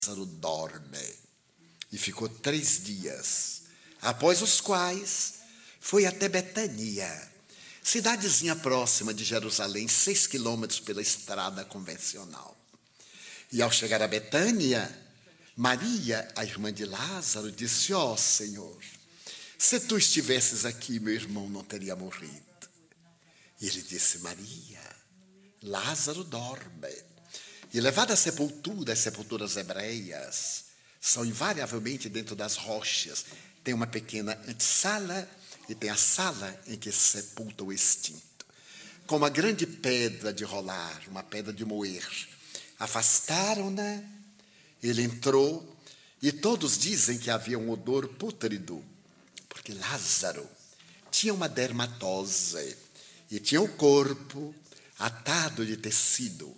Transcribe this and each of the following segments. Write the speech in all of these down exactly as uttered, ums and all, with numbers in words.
Lázaro dorme. E ficou três dias, após os quais foi até Betânia, cidadezinha próxima de Jerusalém, seis quilômetros pela estrada convencional. E ao chegar a Betânia, Maria, a irmã de Lázaro, disse: ó Senhor, se tu estivesses aqui, meu irmão não teria morrido. E ele disse: Maria, Lázaro dorme. E levado à sepultura, as sepulturas hebreias são invariavelmente dentro das rochas. Tem uma pequena antessala e tem a sala em que se sepulta o extinto. Com uma grande pedra de rolar, uma pedra de moer, afastaram-na, ele entrou e todos dizem que havia um odor pútrido, porque Lázaro tinha uma dermatose e tinha o corpo atado de tecido.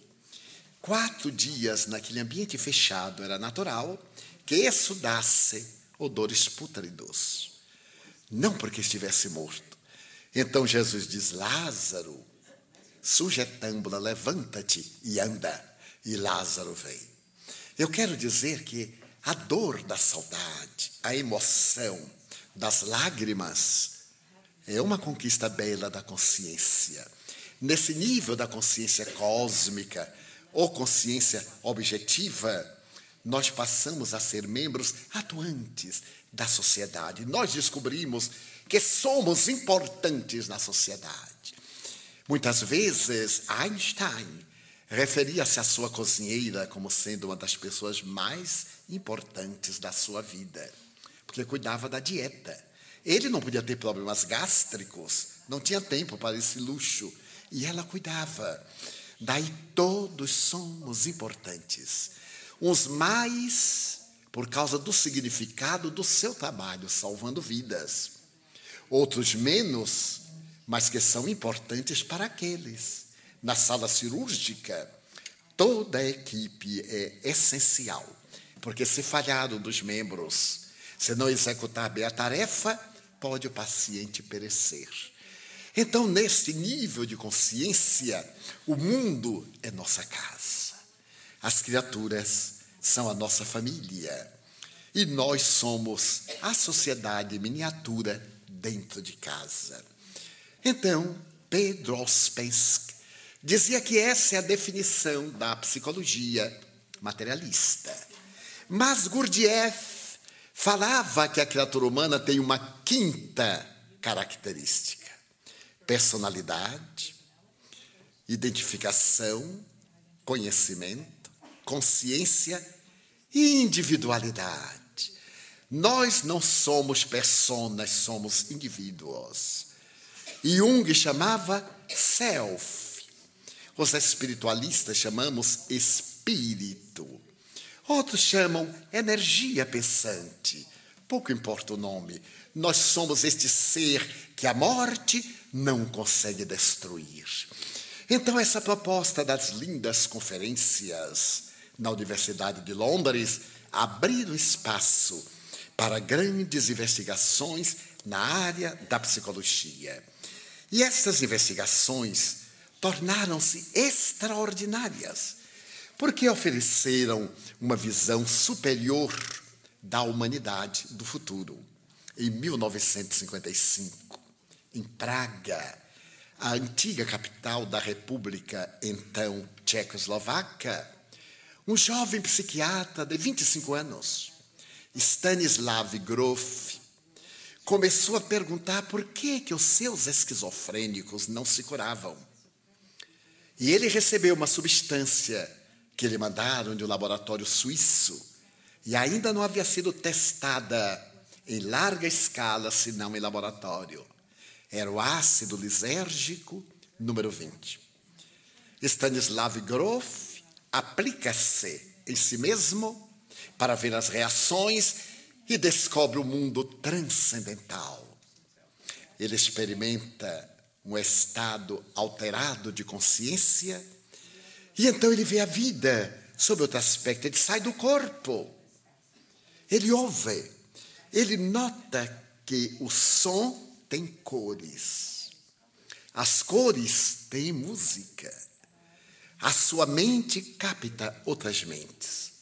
Quatro dias naquele ambiente fechado era natural que exudasse odores pútridos, não porque estivesse morto. Então Jesus diz: Lázaro, sujetâmbula, levanta-te e anda. E Lázaro veio. Eu quero dizer que a dor da saudade, a emoção das lágrimas é uma conquista bela da consciência. Nesse nível da consciência cósmica ou consciência objetiva, nós passamos a ser membros atuantes da sociedade. Nós descobrimos que somos importantes na sociedade. Muitas vezes, Einstein referia-se à sua cozinheira como sendo uma das pessoas mais importantes da sua vida, porque cuidava da dieta. Ele não podia ter problemas gástricos, não tinha tempo para esse luxo, e ela cuidava. Daí todos somos importantes. Uns mais por causa do significado do seu trabalho, salvando vidas. Outros menos, mas que são importantes para aqueles. Na sala cirúrgica, toda a equipe é essencial, porque se falhar um dos membros, se não executar bem a tarefa, pode o paciente perecer. Então, neste nível de consciência, o mundo é nossa casa. As criaturas são a nossa família. E nós somos a sociedade miniatura dentro de casa. Então, Pedro Ouspensky dizia que essa é a definição da psicologia materialista. Mas Gurdjieff falava que a criatura humana tem uma quinta característica: personalidade, identificação, conhecimento, consciência e individualidade. Nós não somos personas, somos indivíduos. E Jung chamava self. Os espiritualistas chamamos espírito. Outros chamam energia pensante. Pouco importa o nome. Nós somos este ser que a morte não consegue destruir. Então, essa proposta das lindas conferências na Universidade de Londres abriram espaço para grandes investigações na área da psicologia. E essas investigações tornaram-se extraordinárias, porque ofereceram uma visão superior da humanidade do futuro. Em mil novecentos e cinquenta e cinco, em Praga, a antiga capital da República, então Tchecoslováquia, um jovem psiquiatra de vinte e cinco anos, Stanislav Grof, começou a perguntar por que, que os seus esquizofrênicos não se curavam. E ele recebeu uma substância que lhe mandaram de um laboratório suíço e ainda não havia sido testada em larga escala, senão em laboratório. Era o ácido lisérgico número vinte. Stanislav Grof aplica-se em si mesmo para ver as reações e descobre o mundo transcendental. Ele experimenta um estado alterado de consciência e então ele vê a vida sob outro aspecto. Ele sai do corpo, ele ouve, ele nota que o som tem cores, as cores têm música, a sua mente capta outras mentes.